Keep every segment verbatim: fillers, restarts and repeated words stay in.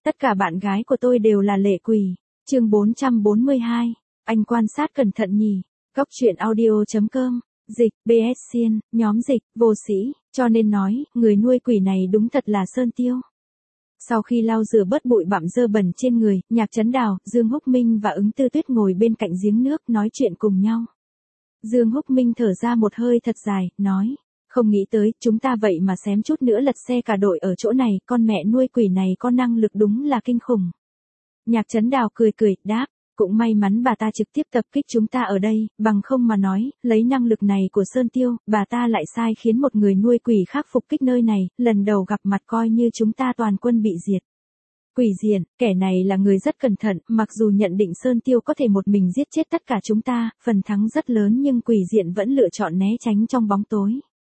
Tất cả bạn gái của tôi đều là lệ quỷ. Chương bốn trăm bốn mươi hai. Anh quan sát cẩn thận nhỉ. Góc truyện audio chấm com. Dịch, bê ét Xiên, nhóm dịch, vô sĩ, cho nên nói, người nuôi quỷ này đúng thật là Sơn Tiêu. Sau khi lau rửa bớt bụi bặm dơ bẩn trên người, Nhạc Chấn Đào, Dương Húc Minh và Ứng Tư Tuyết ngồi bên cạnh giếng nước nói chuyện cùng nhau. Dương Húc Minh thở ra một hơi thật dài, nói, không nghĩ tới, chúng ta vậy mà xém chút nữa lật xe cả đội ở chỗ này, con mẹ nuôi quỷ này có năng lực đúng là kinh khủng. Nhạc Chấn Đào cười cười, đáp, cũng may mắn bà ta trực tiếp tập kích chúng ta ở đây, bằng không mà nói, lấy năng lực này của Sơn Tiêu, bà ta lại sai khiến một người nuôi quỷ khác phục kích nơi này, lần đầu gặp mặt coi như chúng ta toàn quân bị diệt. Quỷ diện, kẻ này là người rất cẩn thận, mặc dù nhận định Sơn Tiêu có thể một mình giết chết tất cả chúng ta, phần thắng rất lớn nhưng quỷ diện vẫn lựa chọn né tránh trong bóng tối.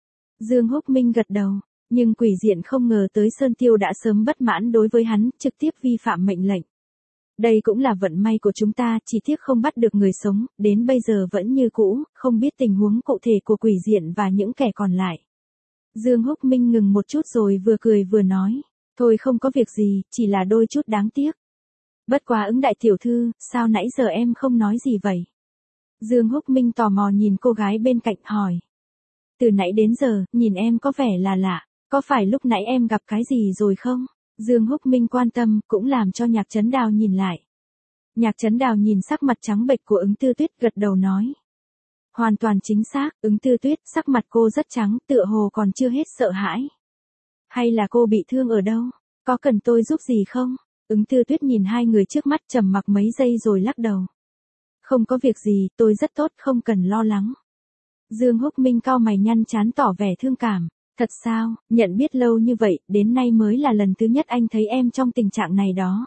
Dương Húc Minh gật đầu, nhưng quỷ diện không ngờ tới Sơn Tiêu đã sớm bất mãn đối với hắn, trực tiếp vi phạm mệnh lệnh. Đây cũng là vận may của chúng ta, chỉ tiếc không bắt được người sống, đến bây giờ vẫn như cũ, không biết tình huống cụ thể của quỷ diện và những kẻ còn lại. Dương Húc Minh ngừng một chút rồi vừa cười vừa nói, thôi không có việc gì, chỉ là đôi chút đáng tiếc. Bất quá Ứng đại tiểu thư, sao nãy giờ em không nói gì vậy? Dương Húc Minh tò mò nhìn cô gái bên cạnh hỏi. Từ nãy đến giờ, nhìn em có vẻ là lạ, có phải lúc nãy em gặp cái gì rồi không? Dương Húc Minh quan tâm, cũng làm cho Nhạc Chấn Đào nhìn lại. Nhạc Chấn Đào nhìn sắc mặt trắng bệch của Ứng Tư Tuyết gật đầu nói. Hoàn toàn chính xác, Ứng Tư Tuyết, sắc mặt cô rất trắng, tựa hồ còn chưa hết sợ hãi. Hay là cô bị thương ở đâu? Có cần tôi giúp gì không? Ứng Tư Tuyết nhìn hai người trước mắt trầm mặc mấy giây rồi lắc đầu. Không có việc gì, tôi rất tốt, không cần lo lắng. Dương Húc Minh cau mày nhăn trán tỏ vẻ thương cảm. Thật sao, nhận biết lâu như vậy, đến nay mới là lần thứ nhất anh thấy em trong tình trạng này đó.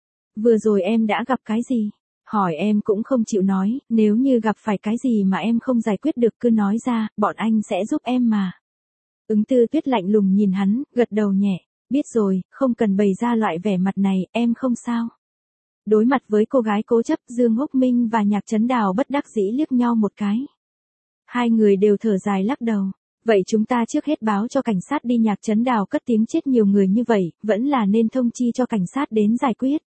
Vừa rồi em đã gặp cái gì? Hỏi em cũng không chịu nói, nếu như gặp phải cái gì mà em không giải quyết được cứ nói ra, bọn anh sẽ giúp em mà. Ứng Tư Tuyết lạnh lùng nhìn hắn, gật đầu nhẹ, biết rồi, không cần bày ra loại vẻ mặt này, em không sao. Đối mặt với cô gái cố chấp, Dương Húc Minh và Nhạc Chấn Đào bất đắc dĩ liếc nhau một cái. Hai người đều thở dài lắc đầu. Vậy chúng ta trước hết báo cho cảnh sát đi. Nhạc Chấn Đào cất tiếng, chết nhiều người như vậy, vẫn là nên thông chi cho cảnh sát đến giải quyết.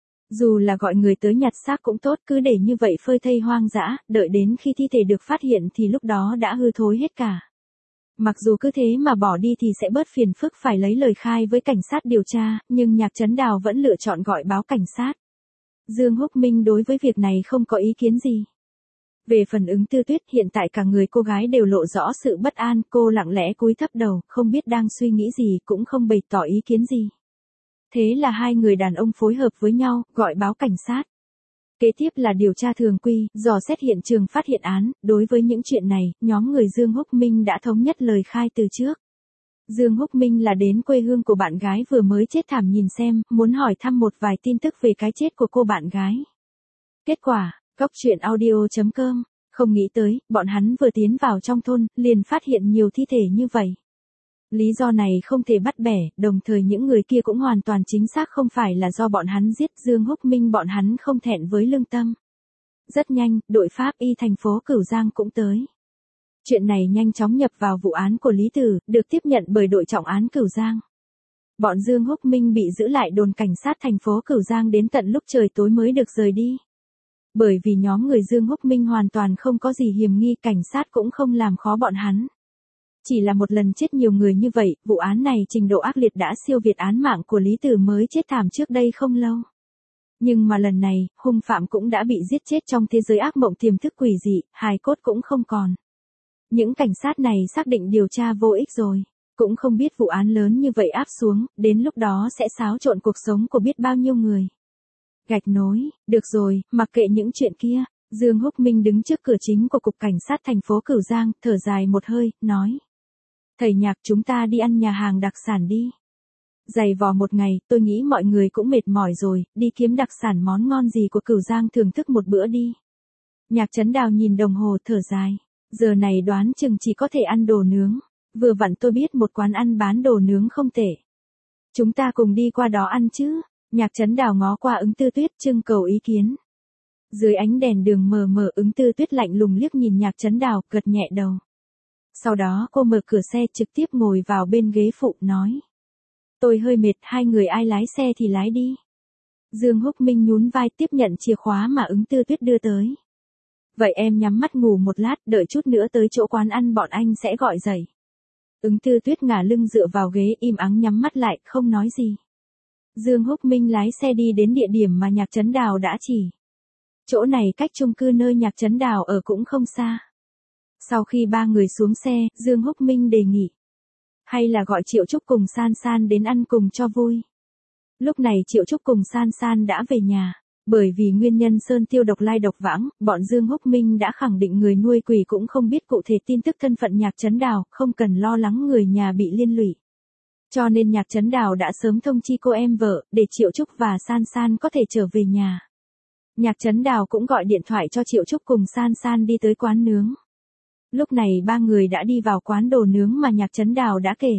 Dù là gọi người tới nhặt xác cũng tốt, cứ để như vậy phơi thây hoang dã, đợi đến khi thi thể được phát hiện thì lúc đó đã hư thối hết cả. Mặc dù cứ thế mà bỏ đi thì sẽ bớt phiền phức phải lấy lời khai với cảnh sát điều tra, nhưng Nhạc Chấn Đào vẫn lựa chọn gọi báo cảnh sát. Dương Húc Minh đối với việc này không có ý kiến gì. Về phần Ứng Tư Tuyết, hiện tại cả người cô gái đều lộ rõ sự bất an, cô lặng lẽ cúi thấp đầu, không biết đang suy nghĩ gì, cũng không bày tỏ ý kiến gì. Thế là hai người đàn ông phối hợp với nhau, gọi báo cảnh sát. Kế tiếp là điều tra thường quy, dò xét hiện trường phát hiện án, đối với những chuyện này, nhóm người Dương Húc Minh đã thống nhất lời khai từ trước. Dương Húc Minh là đến quê hương của bạn gái vừa mới chết thảm nhìn xem, muốn hỏi thăm một vài tin tức về cái chết của cô bạn gái. Kết quả, góc truyện audio chấm com, không nghĩ tới, bọn hắn vừa tiến vào trong thôn, liền phát hiện nhiều thi thể như vậy. Lý do này không thể bắt bẻ, đồng thời những người kia cũng hoàn toàn chính xác không phải là do bọn hắn giết. Dương Húc Minh bọn hắn không thẹn với lương tâm. Rất nhanh, đội pháp y thành phố Cửu Giang cũng tới. Chuyện này nhanh chóng nhập vào vụ án của Lý Tử, được tiếp nhận bởi đội trọng án Cửu Giang. Bọn Dương Húc Minh bị giữ lại đồn cảnh sát thành phố Cửu Giang đến tận lúc trời tối mới được rời đi. Bởi vì nhóm người Dương Húc Minh hoàn toàn không có gì hiểm nghi, cảnh sát cũng không làm khó bọn hắn. Chỉ là một lần chết nhiều người như vậy, vụ án này trình độ ác liệt đã siêu việt án mạng của Lý Tử mới chết thảm trước đây không lâu. Nhưng mà lần này, hung phạm cũng đã bị giết chết trong thế giới ác mộng tiềm thức quỷ dị, hài cốt cũng không còn. Những cảnh sát này xác định điều tra vô ích rồi. Cũng không biết vụ án lớn như vậy áp xuống, đến lúc đó sẽ xáo trộn cuộc sống của biết bao nhiêu người. Gạch nối, được rồi, mặc kệ những chuyện kia. Dương Húc Minh đứng trước cửa chính của cục cảnh sát thành phố Cửu Giang, thở dài một hơi, nói. Thầy Nhạc, chúng ta đi ăn nhà hàng đặc sản đi. Dày vò một ngày, tôi nghĩ mọi người cũng mệt mỏi rồi, đi kiếm đặc sản món ngon gì của Cửu Giang thưởng thức một bữa đi. Nhạc Chấn Đào nhìn đồng hồ thở dài. Giờ này đoán chừng chỉ có thể ăn đồ nướng. Vừa vặn tôi biết một quán ăn bán đồ nướng không tệ. Chúng ta cùng đi qua đó ăn chứ. Nhạc Chấn Đào ngó qua Ứng Tư Tuyết trưng cầu ý kiến. Dưới ánh đèn đường mờ mờ, Ứng Tư Tuyết lạnh lùng liếc nhìn Nhạc Chấn Đào, gật nhẹ đầu. Sau đó cô mở cửa xe trực tiếp ngồi vào bên ghế phụ, nói. Tôi hơi mệt, hai người ai lái xe thì lái đi. Dương Húc Minh nhún vai tiếp nhận chìa khóa mà Ứng Tư Tuyết đưa tới. Vậy em nhắm mắt ngủ một lát, đợi chút nữa tới chỗ quán ăn bọn anh sẽ gọi dậy. Ứng Tư Tuyết ngả lưng dựa vào ghế im ắng nhắm mắt lại, không nói gì. Dương Húc Minh lái xe đi đến địa điểm mà Nhạc Trấn Đào đã chỉ. Chỗ này cách chung cư nơi Nhạc Trấn Đào ở cũng không xa. Sau khi ba người xuống xe, Dương Húc Minh đề nghị. Hay là gọi Triệu Trúc cùng San San đến ăn cùng cho vui. Lúc này Triệu Trúc cùng San San đã về nhà. Bởi vì nguyên nhân sơn tiêu độc lai độc vãng, bọn Dương Húc Minh đã khẳng định người nuôi quỷ cũng không biết cụ thể tin tức thân phận Nhạc Trấn Đào, không cần lo lắng người nhà bị liên lụy. Cho nên Nhạc Trấn Đào đã sớm thông chi cô em vợ, để Triệu Trúc và San San có thể trở về nhà. Nhạc Trấn Đào cũng gọi điện thoại cho Triệu Trúc cùng San San đi tới quán nướng. Lúc này ba người đã đi vào quán đồ nướng mà Nhạc Trấn Đào đã kể.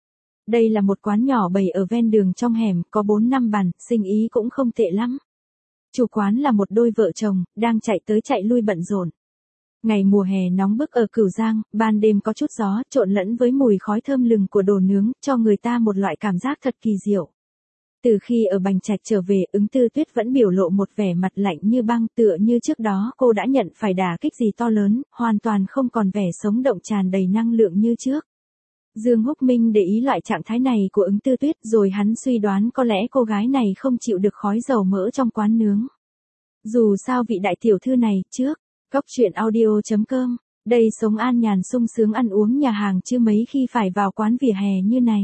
Đây là một quán nhỏ bày ở ven đường trong hẻm, có bốn năm bàn, sinh ý cũng không tệ lắm. Chủ quán là một đôi vợ chồng, đang chạy tới chạy lui bận rộn. Ngày mùa hè nóng bức ở Cửu Giang, ban đêm có chút gió, trộn lẫn với mùi khói thơm lừng của đồ nướng, cho người ta một loại cảm giác thật kỳ diệu. Từ khi ở Bành Trạch trở về, Ứng Tư Tuyết vẫn biểu lộ một vẻ mặt lạnh như băng, tựa như trước đó cô đã nhận phải đả kích gì to lớn, hoàn toàn không còn vẻ sống động tràn đầy năng lượng như trước. Dương Húc Minh để ý loại trạng thái này của Ứng Tư Tuyết, rồi hắn suy đoán có lẽ cô gái này không chịu được khói dầu mỡ trong quán nướng. Dù sao vị đại tiểu thư này, trước, Cóc truyện audio chấm com, đây sống an nhàn sung sướng ăn uống nhà hàng chứ mấy khi phải vào quán vỉa hè như này.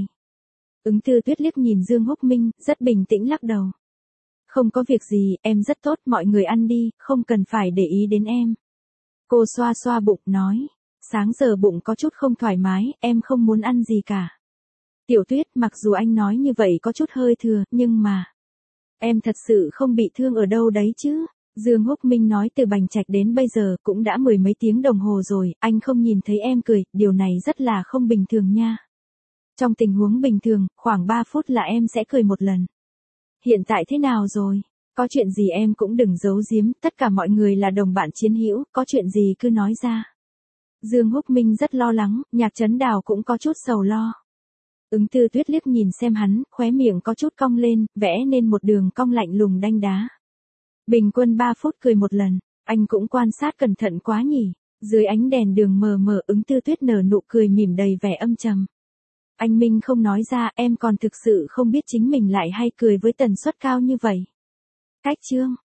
Ứng Tư Tuyết liếc nhìn Dương Húc Minh, rất bình tĩnh lắc đầu. Không có việc gì, em rất tốt, mọi người ăn đi, không cần phải để ý đến em. Cô xoa xoa bụng, nói. Sáng giờ bụng có chút không thoải mái, em không muốn ăn gì cả. Tiểu Tuyết, mặc dù anh nói như vậy có chút hơi thừa, nhưng mà... Em thật sự không bị thương ở đâu đấy chứ. Dương Húc Minh nói từ Bành Trạch đến bây giờ cũng đã mười mấy tiếng đồng hồ rồi, anh không nhìn thấy em cười, điều này rất là không bình thường nha. Trong tình huống bình thường, khoảng ba phút là em sẽ cười một lần. Hiện tại thế nào rồi? Có chuyện gì em cũng đừng giấu giếm, tất cả mọi người là đồng bạn chiến hữu, có chuyện gì cứ nói ra. Dương Húc Minh rất lo lắng, Nhạc Trấn Đào cũng có chút sầu lo. Ứng Tư Tuyết liếc nhìn xem hắn, khóe miệng có chút cong lên, vẽ nên một đường cong lạnh lùng đanh đá. Bình quân ba phút cười một lần, anh cũng quan sát cẩn thận quá nhỉ. Dưới ánh đèn đường mờ mờ, Ứng Tư Tuyết nở nụ cười mỉm đầy vẻ âm trầm. Anh Minh không nói ra, em còn thực sự không biết chính mình lại hay cười với tần suất cao như vậy. Cách chương